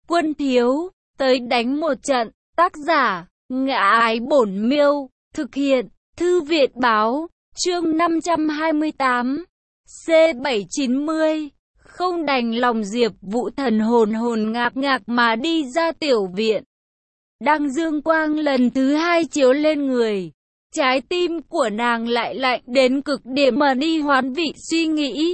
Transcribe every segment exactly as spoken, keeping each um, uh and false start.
Quân thiếu, tới đánh một trận. Tác giả, Ngã Ái Bổn Miêu. Thực hiện, Thư viện Báo. Chương năm trăm hai mươi tám. C bảy chín mươi. Không đành lòng Diệp Vũ Thần hồn hồn ngạc ngạc mà đi ra tiểu viện. Đang dương quang lần thứ hai chiếu lên người. Trái tim của nàng lại lạnh đến cực điểm mà đi hoán vị suy nghĩ.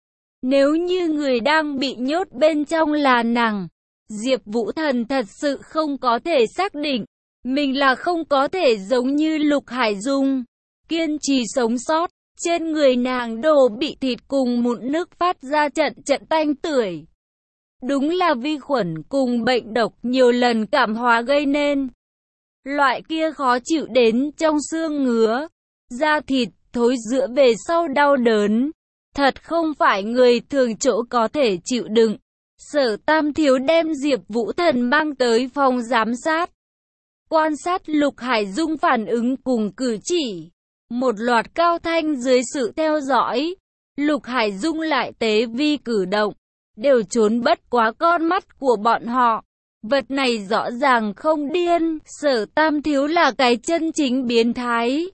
Nếu như người đang bị nhốt bên trong là nàng, Diệp Vũ Thần thật sự không có thể xác định mình là không có thể giống như Lục Hải Dung, kiên trì sống sót. Trên người nàng đồ bị thịt cùng mụn nước phát ra trận trận tanh tưởi. Đúng là vi khuẩn cùng bệnh độc nhiều lần cảm hóa gây nên. Loại kia khó chịu đến trong xương ngứa, da thịt thối rữa về sau đau đớn. Thật không phải người thường chỗ có thể chịu đựng. Sở Tam Thiếu đem Diệp Vũ Thần mang tới phòng giám sát. Quan sát Lục Hải Dung phản ứng cùng cử chỉ. Một loạt cao thanh dưới sự theo dõi. Lục Hải Dung lại tế vi cử động. Đều trốn bất quá con mắt của bọn họ. Vật này rõ ràng không điên. Sở Tam Thiếu là cái chân chính biến thái.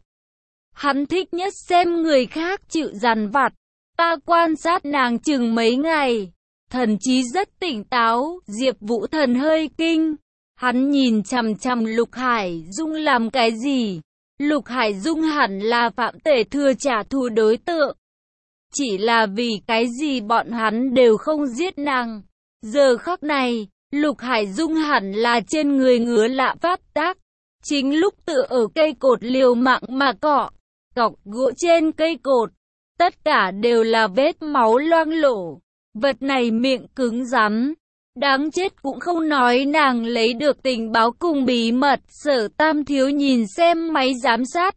Hắn thích nhất xem người khác chịu dằn vặt. Ta quan sát nàng chừng mấy ngày. Thần trí rất tỉnh táo. Diệp Vũ Thần hơi kinh. Hắn nhìn chằm chằm Lục Hải Dung làm cái gì? Lục Hải Dung hẳn là phạm tể thừa trả thù đối tượng. Chỉ là vì cái gì bọn hắn đều không giết nàng. Giờ khắc này, Lục Hải Dung hẳn là trên người ngứa lạ pháp tác. Chính lúc tựa ở cây cột liều mạng mà cọ, cọc gỗ trên cây cột. Tất cả đều là vết máu loang lổ. Vật này miệng cứng rắn. Đáng chết cũng không nói nàng lấy được tình báo cùng bí mật. Sở Tam Thiếu nhìn xem máy giám sát.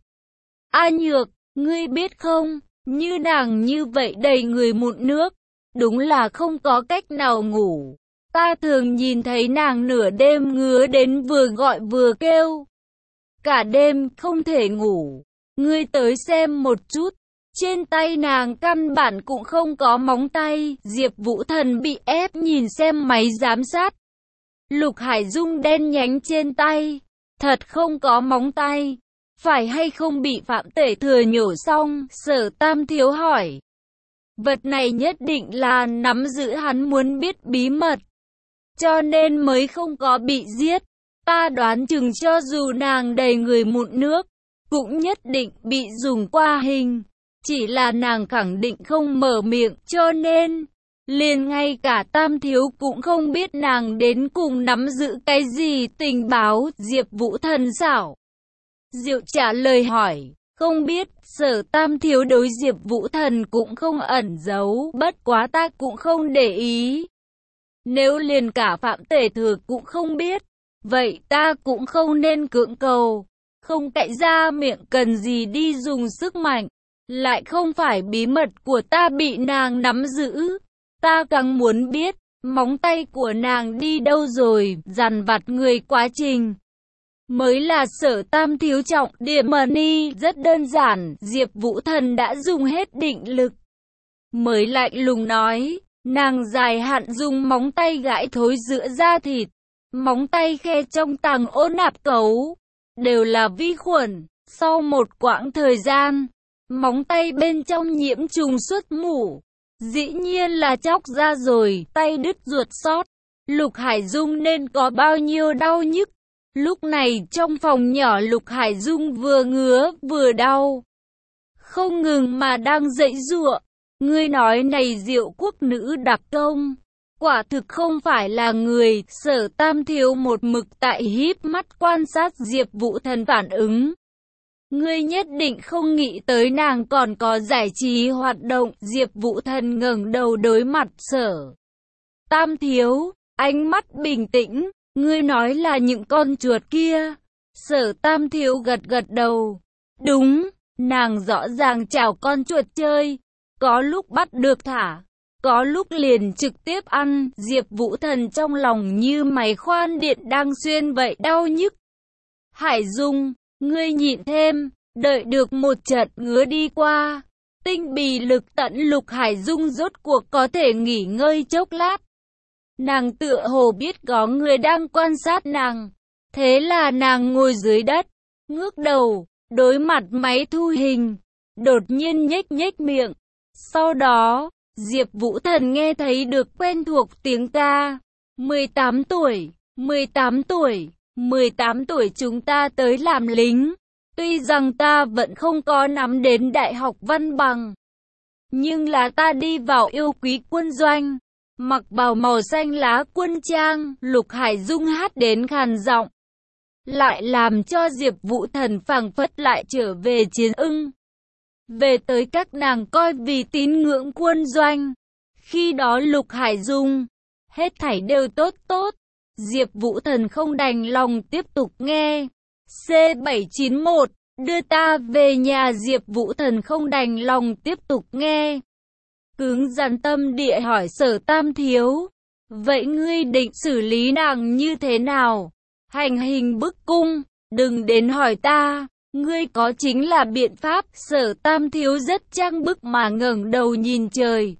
A Nhược, ngươi biết không, như nàng như vậy đầy người mụn nước, đúng là không có cách nào ngủ. Ta thường nhìn thấy nàng nửa đêm ngứa đến vừa gọi vừa kêu. Cả đêm không thể ngủ. Ngươi tới xem một chút. Trên tay nàng căn bản cũng không có móng tay. Diệp Vũ Thần bị ép nhìn xem máy giám sát. Lục Hải Dung đen nhánh trên tay. Thật không có móng tay. Phải hay không bị phạm tể thừa nhổ xong? Sở Tam Thiếu hỏi. Vật này nhất định là nắm giữ hắn muốn biết bí mật. Cho nên mới không có bị giết. Ta đoán chừng cho dù nàng đầy người mụn nước, cũng nhất định bị dùng qua hình. Chỉ là nàng khẳng định không mở miệng, cho nên liền ngay cả Tam Thiếu cũng không biết nàng đến cùng nắm giữ cái gì tình báo. Diệp Vũ Thần xảo diệu trả lời hỏi, không biết. Sở Tam Thiếu đối Diệp Vũ Thần cũng không ẩn giấu, bất quá ta cũng không để ý. Nếu liền cả phạm tể thừa cũng không biết, vậy ta cũng không nên cưỡng cầu. Không cậy ra miệng cần gì đi dùng sức mạnh. Lại không phải bí mật của ta bị nàng nắm giữ. Ta càng muốn biết, móng tay của nàng đi đâu rồi, dằn vặt người quá trình. Mới là Sở Tam Thiếu trọng điểm. Money rất đơn giản, Diệp Vũ Thần đã dùng hết định lực. Mới lạnh lùng nói, nàng dài hạn dùng móng tay gãi thối giữa da thịt. Móng tay khe trong tàng ô nạp cấu, đều là vi khuẩn. Sau một quãng thời gian, móng tay bên trong nhiễm trùng xuất mủ. Dĩ nhiên là chóc ra rồi, tay đứt ruột sót. Lục Hải Dung nên có bao nhiêu đau nhức. Lúc này trong phòng nhỏ Lục Hải Dung vừa ngứa vừa đau, không ngừng mà đang giãy giụa. Ngươi nói này Diệu Quốc nữ đặc công, quả thực không phải là người. Sở Tam Thiếu một mực tại híp mắt quan sát Diệp Vũ Thần phản ứng. Ngươi nhất định không nghĩ tới nàng còn có giải trí hoạt động. Diệp Vũ Thần ngẩng đầu đối mặt Sở Tam Thiếu, ánh mắt bình tĩnh. Ngươi nói là những con chuột kia. Sở Tam Thiếu gật gật đầu. Đúng, nàng rõ ràng chảo con chuột chơi. Có lúc bắt được thả, có lúc liền trực tiếp ăn. Diệp Vũ Thần trong lòng như máy khoan điện đang xuyên vậy đau nhức. Hải Dung, ngươi nhịn thêm, đợi được một trận ngứa đi qua. Tinh bì lực tận. Lục Hải Dung rốt cuộc có thể nghỉ ngơi chốc lát. Nàng tựa hồ biết có người đang quan sát nàng. Thế là nàng ngồi dưới đất, ngước đầu, đối mặt máy thu hình, đột nhiên nhếch nhếch miệng. Sau đó, Diệp Vũ Thần nghe thấy được quen thuộc tiếng ca. mười tám tuổi, mười tám tuổi, mười tám tuổi chúng ta tới làm lính. Tuy rằng ta vẫn không có nắm đến đại học văn bằng, nhưng là ta đi vào yêu quý quân doanh, mặc bào màu xanh lá quân trang, Lục Hải Dung hát đến khàn giọng, lại làm cho Diệp Vũ Thần phảng phất lại trở về chiến ưng. Về tới các nàng coi vì tín ngưỡng quân doanh. Khi đó Lục Hải Dung, hết thảy đều tốt tốt. Diệp Vũ Thần không đành lòng tiếp tục nghe. C bảy chín mốt, đưa ta về nhà. Diệp Vũ Thần không đành lòng tiếp tục nghe. Cứng rắn tâm địa hỏi Sở Tam Thiếu. Vậy ngươi định xử lý nàng như thế nào? Hành hình bức cung, đừng đến hỏi ta. Ngươi có chính là biện pháp. Sở Tam Thiếu rất trang bức mà ngẩng đầu nhìn trời.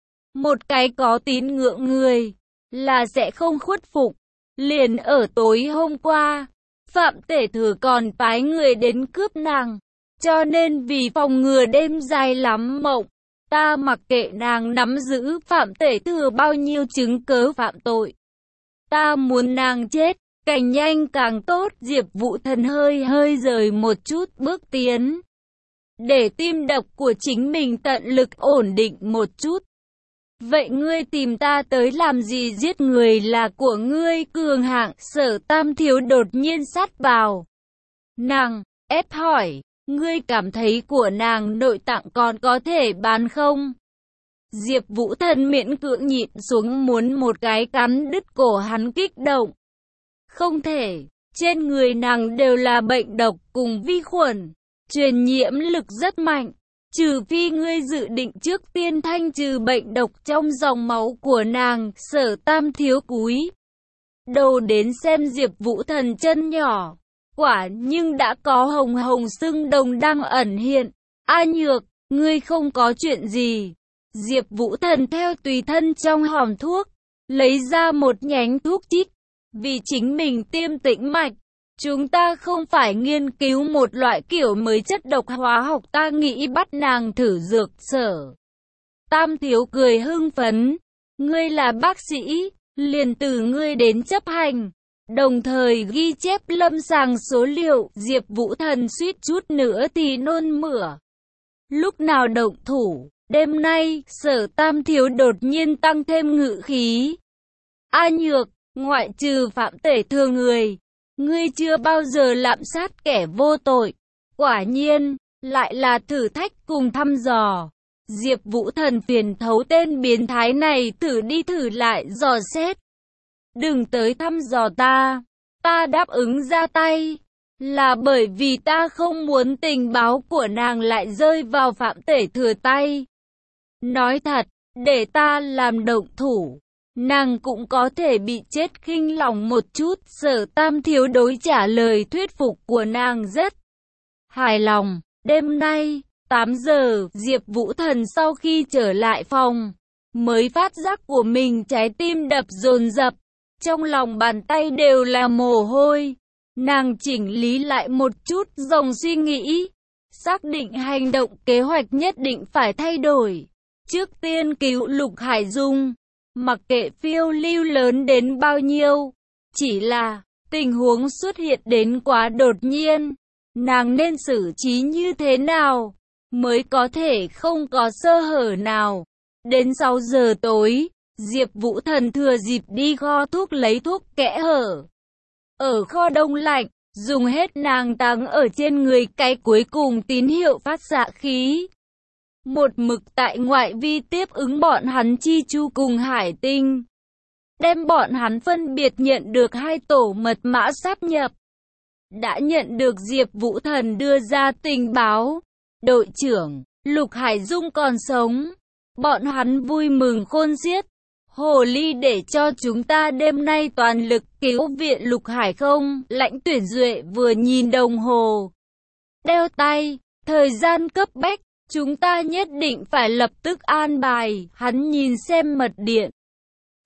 Một cái có tín ngưỡng người, là sẽ không khuất phục. Liền ở tối hôm qua, Phạm Tể Thừa còn phái người đến cướp nàng. Cho nên vì phòng ngừa đêm dài lắm mộng, ta mặc kệ nàng nắm giữ Phạm Tể Thừa bao nhiêu chứng cớ phạm tội. Ta muốn nàng chết, càng nhanh càng tốt. Diệp Vũ Thần hơi hơi rời một chút bước tiến, để tim đập của chính mình tận lực ổn định một chút. Vậy ngươi tìm ta tới làm gì? Giết người là của ngươi cường hạng. Sở Tam Thiếu đột nhiên sát vào nàng, ép hỏi, ngươi cảm thấy của nàng nội tạng còn có thể bán không? Diệp Vũ Thần miễn cưỡng nhịn xuống muốn một cái cắn đứt cổ hắn kích động. Không thể, trên người nàng đều là bệnh độc cùng vi khuẩn, truyền nhiễm lực rất mạnh. Trừ phi ngươi dự định trước tiên thanh trừ bệnh độc trong dòng máu của nàng. Sở Tam Thiếu cúi đầu đến xem Diệp Vũ Thần chân nhỏ, quả nhưng đã có hồng hồng sưng đồng đang ẩn hiện. A Nhược, ngươi không có chuyện gì? Diệp Vũ Thần theo tùy thân trong hòm thuốc, lấy ra một nhánh thuốc chích, vì chính mình tiêm tĩnh mạch. Chúng ta không phải nghiên cứu một loại kiểu mới chất độc hóa học, ta nghĩ bắt nàng thử dược. Sở Tam Thiếu cười hưng phấn. Ngươi là bác sĩ, liền từ ngươi đến chấp hành, đồng thời ghi chép lâm sàng số liệu. Diệp Vũ Thần suýt chút nữa thì nôn mửa. Lúc nào động thủ? Đêm nay. Sở Tam Thiếu đột nhiên tăng thêm ngự khí. A Nhược, ngoại trừ Phạm Tể Thừa người, ngươi chưa bao giờ lạm sát kẻ vô tội. Quả nhiên, lại là thử thách cùng thăm dò. Diệp Vũ Thần phiền thấu tên biến thái này, thử đi thử lại dò xét. Đừng tới thăm dò ta, ta đáp ứng ra tay, là bởi vì ta không muốn tình báo của nàng lại rơi vào Phạm Tể Thừa tay. Nói thật, để ta làm động thủ, nàng cũng có thể bị chết khinh lòng một chút. Sở Tam Thiếu đối trả lời thuyết phục của nàng rất hài lòng. Đêm nay, tám giờ, Diệp Vũ Thần sau khi trở lại phòng, mới phát giác của mình trái tim đập dồn dập, trong lòng bàn tay đều là mồ hôi. Nàng chỉnh lý lại một chút dòng suy nghĩ, xác định hành động kế hoạch nhất định phải thay đổi. Trước tiên cứu Lục Hải Dung, mặc kệ phiêu lưu lớn đến bao nhiêu, chỉ là tình huống xuất hiện đến quá đột nhiên, nàng nên xử trí như thế nào mới có thể không có sơ hở nào. Đến sáu giờ tối, Diệp Vũ Thần thừa dịp đi kho thuốc lấy thuốc kẽ hở ở kho đông lạnh, dùng hết nàng tàng ở trên người cái cuối cùng tín hiệu phát xạ khí. Một mực tại ngoại vi tiếp ứng bọn hắn Chi Chu cùng Hải Tinh, đem bọn hắn phân biệt nhận được hai tổ mật mã sáp nhập. Đã nhận được Diệp Vũ Thần đưa ra tình báo, đội trưởng Lục Hải Dung còn sống. Bọn hắn vui mừng khôn xiết. Hồ ly để cho chúng ta đêm nay toàn lực cứu viện Lục Hải không? Lãnh Tuyển Duệ vừa nhìn đồng hồ đeo tay, thời gian cấp bách, chúng ta nhất định phải lập tức an bài. Hắn nhìn xem mật điện,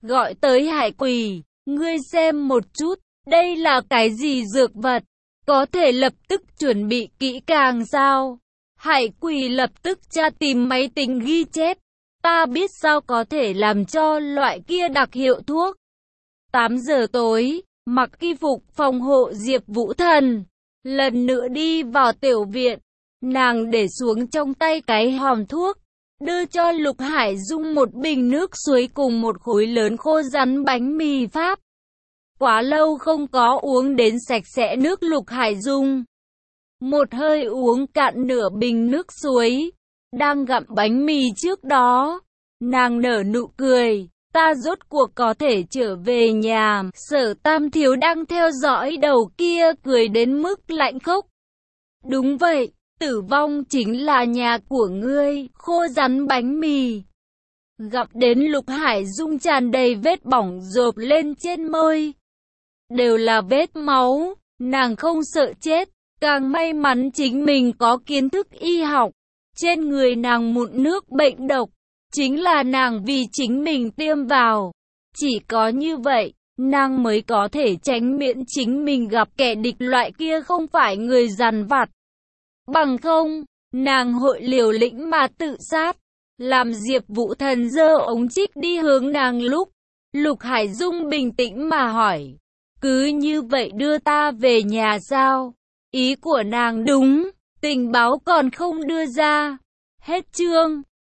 gọi tới Hải Quỳ, ngươi xem một chút, đây là cái gì dược vật, có thể lập tức chuẩn bị kỹ càng sao? Hải Quỳ lập tức tra tìm máy tính ghi chép, ta biết sao có thể làm cho loại kia đặc hiệu thuốc. tám giờ tối, mặc y phục phòng hộ Diệp Vũ Thần, lần nữa đi vào tiểu viện, nàng để xuống trong tay cái hòm thuốc, đưa cho Lục Hải Dung một bình nước suối cùng một khối lớn khô rắn bánh mì Pháp. Quá lâu không có uống đến sạch sẽ nước Lục Hải Dung. Một hơi uống cạn nửa bình nước suối, đang gặm bánh mì trước đó, nàng nở nụ cười, ta rốt cuộc có thể trở về nhà. Sở Tam Thiếu đang theo dõi đầu kia cười đến mức lạnh khốc. Đúng vậy, tử vong chính là nhà của ngươi, khô rắn bánh mì. Gặp đến Lục Hải Dung tràn đầy vết bỏng rộp lên trên môi. Đều là vết máu, nàng không sợ chết, càng may mắn chính mình có kiến thức y học. Trên người nàng mụn nước bệnh độc, chính là nàng vì chính mình tiêm vào. Chỉ có như vậy, nàng mới có thể tránh miễn chính mình gặp kẻ địch loại kia không phải người dằn vặt. Bằng không, nàng hội liều lĩnh mà tự sát. Làm Diệp Vũ Thần giơ ống trích đi hướng nàng lúc, Lục Hải Dung bình tĩnh mà hỏi, cứ như vậy đưa ta về nhà sao? Ý của nàng đúng, tình báo còn không đưa ra. Hết chương.